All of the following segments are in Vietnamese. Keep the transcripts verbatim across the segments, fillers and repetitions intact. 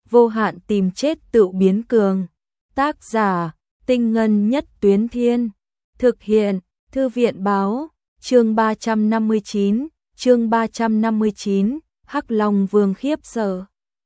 vô hạn tìm chết tự biến cường. Tác giả, Tinh Ngân Nhất Tuyến Thiên. Thực hiện, Thư viện Báo. Chương ba trăm năm mươi chín, chương ba trăm năm mươi chín, Hắc Long Vương khiếp sợ.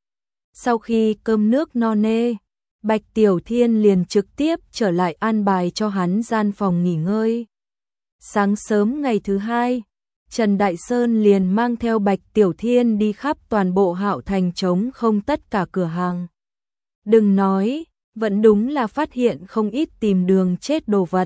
Sau khi cơm nước no nê, Bạch Tiểu Thiên liền trực tiếp trở lại an bài cho hắn gian phòng nghỉ ngơi. Sáng sớm ngày thứ hai, Trần Đại Sơn liền mang theo Bạch Tiểu Thiên đi khắp toàn bộ Hạo Thành trống không tất cả cửa hàng. Đừng nói, vẫn đúng là phát hiện không ít tìm đường chết đồ vật.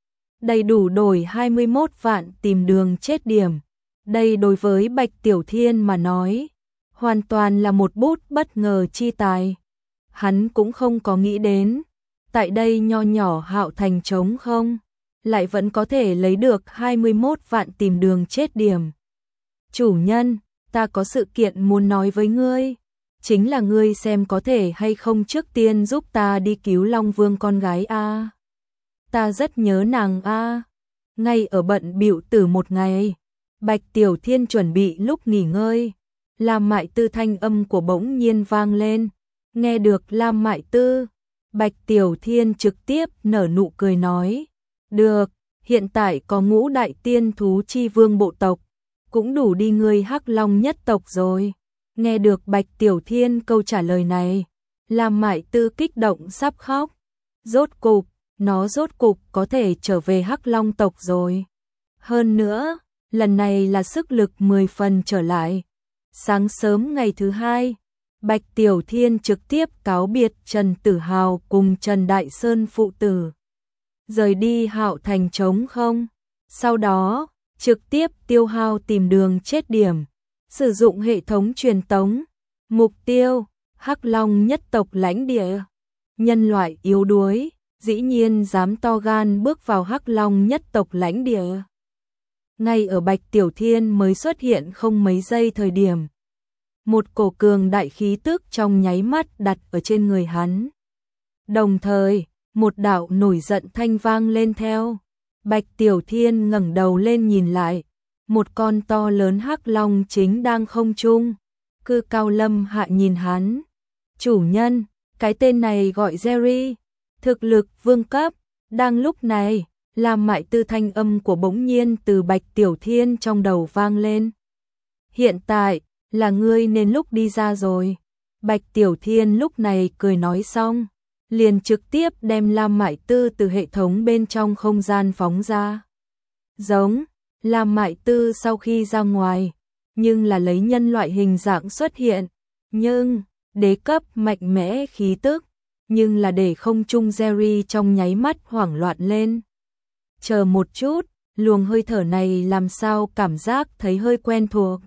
Đầy đủ đổi hai mươi mốt vạn tìm đường chết điểm. Đây đối với Bạch Tiểu Thiên mà nói, hoàn toàn là một bút bất ngờ chi tài. Hắn cũng không có nghĩ đến, tại đây nho nhỏ Hạo Thành trống không, lại vẫn có thể lấy được hai mươi mốt vạn tìm đường chết điểm. Chủ nhân, ta có sự kiện muốn nói với ngươi, chính là ngươi xem có thể hay không trước tiên giúp ta đi cứu Long Vương con gái a. Ta rất nhớ nàng a. Ngay ở bận bịu từ một ngày, Bạch Tiểu Thiên chuẩn bị lúc nghỉ ngơi, Lam Mại Tư thanh âm của bỗng nhiên vang lên. Nghe được Lam Mại Tư, Bạch Tiểu Thiên trực tiếp nở nụ cười nói, được, hiện tại có ngũ đại tiên thú chi vương bộ tộc, cũng đủ đi ngươi Hắc Long nhất tộc rồi. Nghe được Bạch Tiểu Thiên câu trả lời này, Lam Mại Tư kích động sắp khóc. Rốt cục, nó rốt cục có thể trở về Hắc Long tộc rồi. Hơn nữa, lần này là sức lực mười phần trở lại. Sáng sớm ngày thứ hai, Bạch Tiểu Thiên trực tiếp cáo biệt Trần Tử Hào cùng Trần Đại Sơn phụ tử, rời đi Hạo Thành trống không. Sau đó, trực tiếp tiêu hao tìm đường chết điểm, sử dụng hệ thống truyền tống. Mục tiêu, Hắc Long nhất tộc lãnh địa. Nhân loại yếu đuối, dĩ nhiên dám to gan bước vào Hắc Long nhất tộc lãnh địa. Ngay ở Bạch Tiểu Thiên mới xuất hiện không mấy giây thời điểm, một cổ cường đại khí tức trong nháy mắt đặt ở trên người hắn. Đồng thời, một đạo nổi giận thanh vang lên theo. Bạch Tiểu Thiên ngẩng đầu lên nhìn lại, một con to lớn hắc long chính đang không trung, cư cao lâm hạ nhìn hắn. Chủ nhân, cái tên này gọi Jerry, thực lực vương cấp. Đang lúc này, Lam Mại Tư thanh âm của bỗng nhiên từ Bạch Tiểu Thiên trong đầu vang lên. Hiện tại, là ngươi nên lúc đi ra rồi. Bạch Tiểu Thiên lúc này cười nói xong, liền trực tiếp đem Lam Mại Tư từ hệ thống bên trong không gian phóng ra. Giống, Lam Mại Tư sau khi ra ngoài, nhưng là lấy nhân loại hình dạng xuất hiện, nhưng đế cấp mạnh mẽ khí tức, nhưng là để không trung Jerry trong nháy mắt hoảng loạn lên. Chờ một chút, luồng hơi thở này làm sao cảm giác thấy hơi quen thuộc.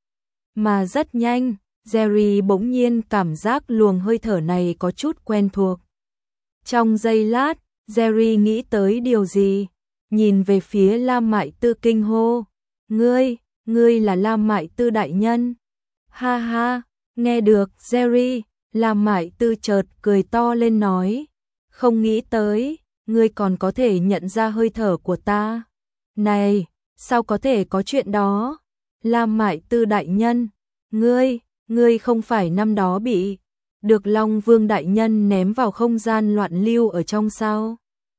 Mà rất nhanh, Jerry bỗng nhiên cảm giác luồng hơi thở này có chút quen thuộc. Trong giây lát, Jerry nghĩ tới điều gì, nhìn về phía Lam Mại Tư kinh hô. Ngươi, ngươi là Lam Mại Tư đại nhân. Ha ha, nghe được Jerry, Lam Mại Tư chợt cười to lên nói. Không nghĩ tới, ngươi còn có thể nhận ra hơi thở của ta. Này, sao có thể có chuyện đó? Lam Mại Tư đại nhân, ngươi, ngươi không phải năm đó bị được Long Vương đại nhân ném vào không gian loạn lưu ở trong sao?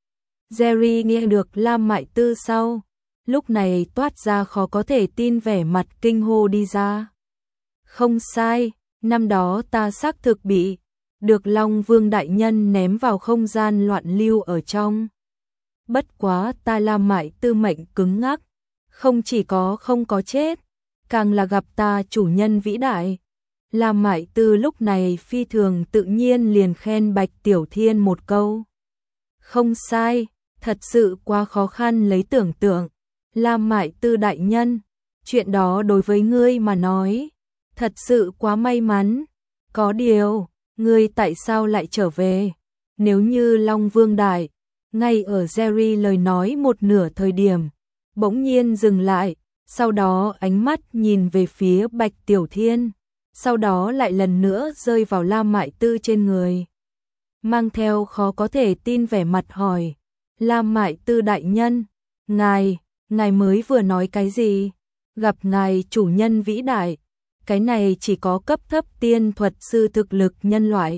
Jerry nghe được Lam Mại Tư sau, lúc này toát ra khó có thể tin vẻ mặt kinh hô đi ra. Không sai, năm đó ta xác thực bị được Long Vương đại nhân ném vào không gian loạn lưu ở trong. Bất quá ta Lam Mại Tư mệnh cứng ngắc, không chỉ có không có chết, càng là gặp ta chủ nhân vĩ đại. Lam Mại Tư lúc này phi thường tự nhiên liền khen Bạch Tiểu Thiên một câu. Không sai, thật sự quá khó khăn lấy tưởng tượng. Lam Mại Tư đại nhân, chuyện đó đối với ngươi mà nói, thật sự quá may mắn. Có điều, ngươi tại sao lại trở về? Nếu như Long Vương đại, ngay ở Jerry lời nói một nửa thời điểm, bỗng nhiên dừng lại, sau đó ánh mắt nhìn về phía Bạch Tiểu Thiên, sau đó lại lần nữa rơi vào Lam Mại Tư trên người. Mang theo khó có thể tin vẻ mặt hỏi, Lam Mại Tư đại nhân, ngài, ngài mới vừa nói cái gì? Gặp ngài chủ nhân vĩ đại, cái này chỉ có cấp thấp tiên thuật sư thực lực nhân loại.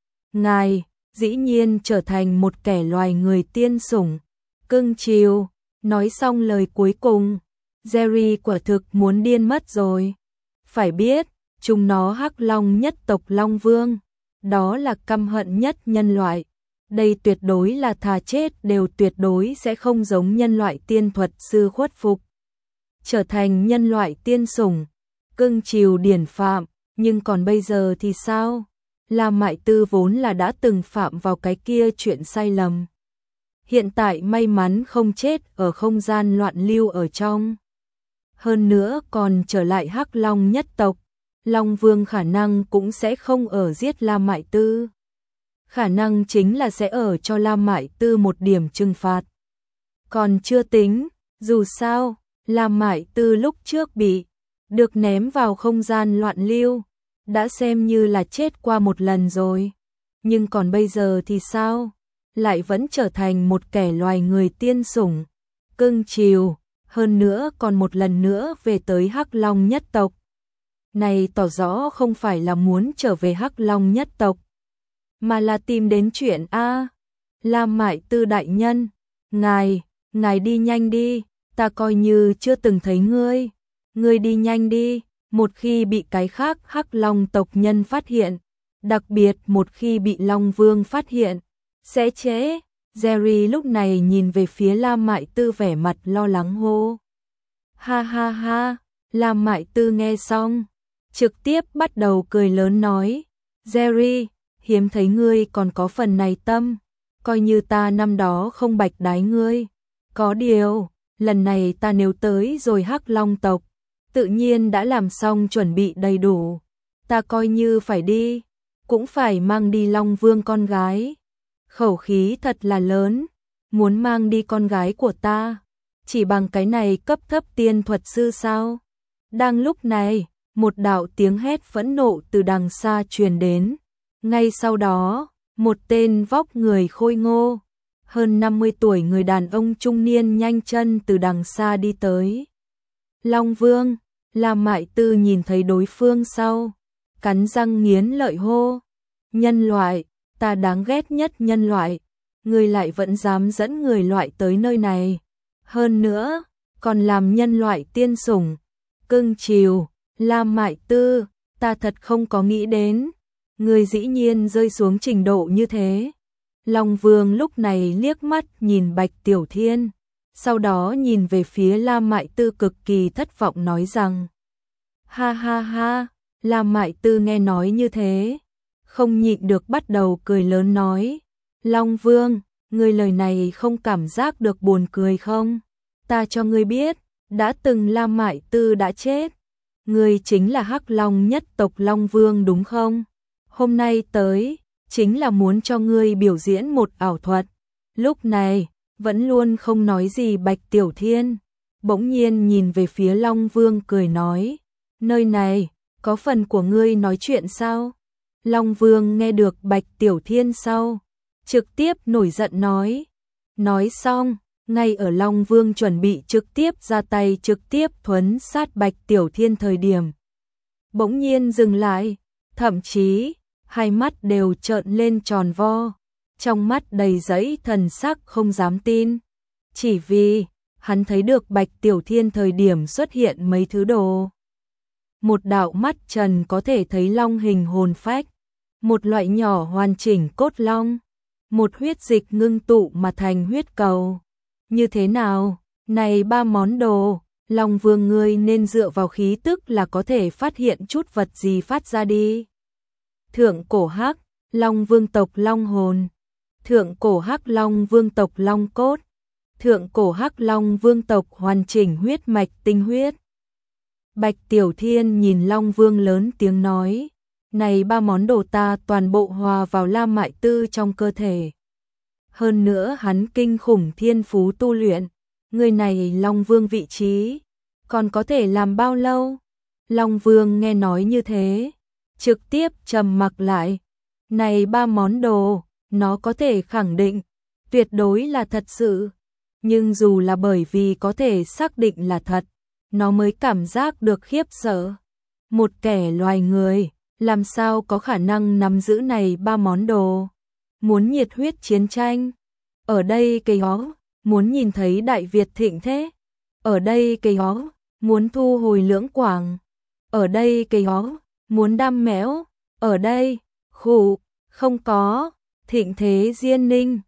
Ngài, dĩ nhiên trở thành một kẻ loài người tiên sủng, cưng chiều. Nói xong lời cuối cùng, Jerry quả thực muốn điên mất rồi. Phải biết, chúng nó Hắc Long nhất tộc Long Vương, đó là căm hận nhất nhân loại. Đây tuyệt đối là thà chết đều tuyệt đối sẽ không giống nhân loại tiên thuật sư khuất phục. Trở thành nhân loại tiên sủng, cưng chiều điển phạm, nhưng còn bây giờ thì sao? Lam Mại Tư vốn là đã từng phạm vào cái kia chuyện sai lầm. Hiện tại may mắn không chết ở không gian loạn lưu ở trong. Hơn nữa còn trở lại Hắc Long nhất tộc, Long Vương khả năng cũng sẽ không ở giết Lam Mại Tư. Khả năng chính là sẽ ở cho Lam Mại Tư một điểm trừng phạt. Còn chưa tính, dù sao, Lam Mại Tư lúc trước bị được ném vào không gian loạn lưu, đã xem như là chết qua một lần rồi. Nhưng còn bây giờ thì sao? Lại vẫn trở thành một kẻ loài người tiên sủng, cưng chiều, hơn nữa còn một lần nữa về tới Hắc Long nhất tộc. Này tỏ rõ không phải là muốn trở về Hắc Long nhất tộc, mà là tìm đến chuyện A. Lam Mại Tư đại nhân, ngài, ngài đi nhanh đi, ta coi như chưa từng thấy ngươi. Ngươi đi nhanh đi, một khi bị cái khác Hắc Long tộc nhân phát hiện, đặc biệt một khi bị Long Vương phát hiện, sẽ trễ. Jerry lúc này nhìn về phía Lam Mại Tư vẻ mặt lo lắng hô. Ha ha ha, Lam Mại Tư nghe xong, trực tiếp bắt đầu cười lớn nói, Jerry, hiếm thấy ngươi còn có phần này tâm, coi như ta năm đó không bạch đái ngươi. Có điều, lần này ta nếu tới rồi Hắc Long tộc, tự nhiên đã làm xong chuẩn bị đầy đủ, ta coi như phải đi, cũng phải mang đi Long Vương con gái. Khẩu khí thật là lớn, muốn mang đi con gái của ta, chỉ bằng cái này cấp thấp tiên thuật sư sao? Đang lúc này, một đạo tiếng hét phẫn nộ từ đằng xa truyền đến. Ngay sau đó, một tên vóc người khôi ngô, hơn năm mươi tuổi người đàn ông trung niên nhanh chân từ đằng xa đi tới. Long Vương, Lam Mại Tư nhìn thấy đối phương sau, cắn răng nghiến lợi hô. Nhân loại, ta đáng ghét nhất nhân loại, ngươi lại vẫn dám dẫn người loại tới nơi này. Hơn nữa, còn làm nhân loại tiên sủng, cưng chiều. Lam Mại Tư, ta thật không có nghĩ đến, ngươi dĩ nhiên rơi xuống trình độ như thế. Long Vương lúc này liếc mắt nhìn Bạch Tiểu Thiên, sau đó nhìn về phía Lam Mại Tư cực kỳ thất vọng nói rằng, ha ha ha. Lam Mại Tư nghe nói như thế, không nhịn được bắt đầu cười lớn nói, Long Vương, ngươi lời này không cảm giác được buồn cười không? Ta cho ngươi biết, đã từng Lam Mại Tư đã chết, ngươi chính là Hắc Long nhất tộc Long Vương đúng không? Hôm nay tới, chính là muốn cho ngươi biểu diễn một ảo thuật. Lúc này, vẫn luôn không nói gì Bạch Tiểu Thiên, bỗng nhiên nhìn về phía Long Vương cười nói, nơi này, có phần của ngươi nói chuyện sao? Long Vương nghe được Bạch Tiểu Thiên sau, trực tiếp nổi giận nói. Nói xong, ngay ở Long Vương chuẩn bị trực tiếp ra tay trực tiếp thuấn sát Bạch Tiểu Thiên thời điểm. Bỗng nhiên dừng lại, thậm chí, hai mắt đều trợn lên tròn vo, trong mắt đầy dẫy thần sắc không dám tin. Chỉ vì, hắn thấy được Bạch Tiểu Thiên thời điểm xuất hiện mấy thứ đồ. Một đạo mắt trần có thể thấy long hình hồn phách, một loại nhỏ hoàn chỉnh cốt long, một huyết dịch ngưng tụ mà thành huyết cầu. Như thế nào? Này ba món đồ, Long Vương ngươi nên dựa vào khí tức là có thể phát hiện chút vật gì phát ra đi. Thượng cổ hắc, Long Vương tộc Long hồn, thượng cổ hắc Long Vương tộc Long cốt, thượng cổ hắc Long Vương tộc hoàn chỉnh huyết mạch tinh huyết. Bạch Tiểu Thiên nhìn Long Vương lớn tiếng nói, này ba món đồ ta toàn bộ hòa vào Lam Mại Tư trong cơ thể. Hơn nữa hắn kinh khủng thiên phú tu luyện, người này Long Vương vị trí, còn có thể làm bao lâu? Long Vương nghe nói như thế, trực tiếp trầm mặc lại. Này ba món đồ, nó có thể khẳng định, tuyệt đối là thật sự. Nhưng dù là bởi vì có thể xác định là thật, nó mới cảm giác được khiếp sợ. một kẻ loài người, làm sao có khả năng nắm giữ này ba món đồ. Muốn nhiệt huyết chiến tranh, ở đây cây ó, muốn nhìn thấy Đại Việt thịnh thế, ở đây cây ó, muốn thu hồi Lưỡng Quảng, ở đây cây ó, muốn đam mẽo, ở đây, khủ, không có, thịnh thế Diên Ninh.